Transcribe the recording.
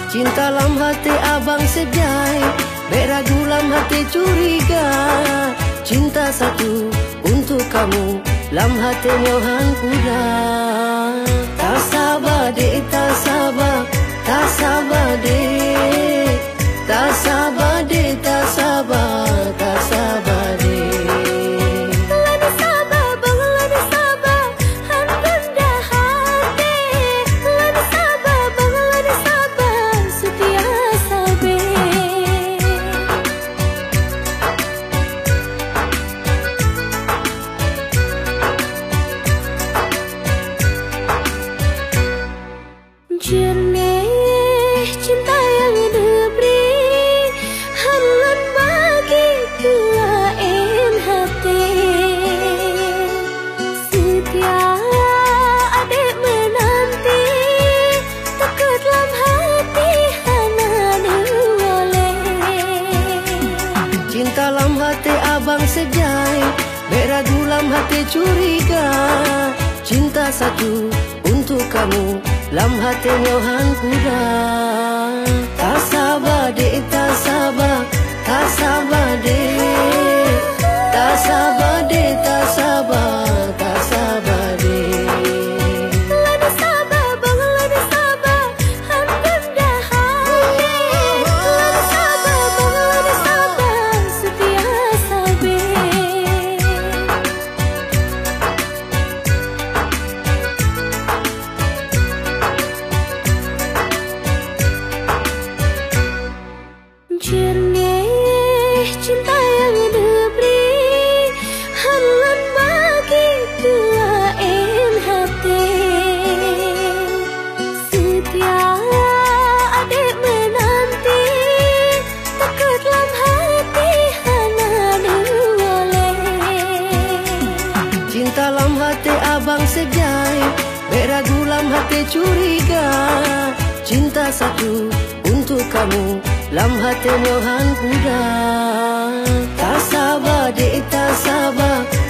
Cinta lam hati abang sedai, beragu lam hati curiga. Cinta satu untuk kamu, lam hati nyohan kuda. Tak sabar dek, tak sabar, tak sabar dek, tak sabar dek, tak sabar, tak sabar dek. Jernih cinta yang diberi haluan bagi kelain hati. Setia adik menanti, takut lam hati hana diwaleh. Cinta lam hati abang sedai, beragu lam hati curiga. Cinta satu untuk kamu, lam hati nyohan kuda. Tak sabar dek, tak sabar, tak sabar dek, tak sabar dek, tak sabar, tak sabar dek. Lada sabar bang, lada sabar, hampir dah hati. Lada sabar bang, lada sabar, setia sabar. Jernih cinta yang diberi haluan bagi kelain hati. Setia adik menanti, takut lam hati hana diwaleh. Cinta lam hati abang sedai, beragu lam hati curiga. Cinta satu untuk kamu, lam hati nyohan kuda. Tak sabar dek, tak sabar,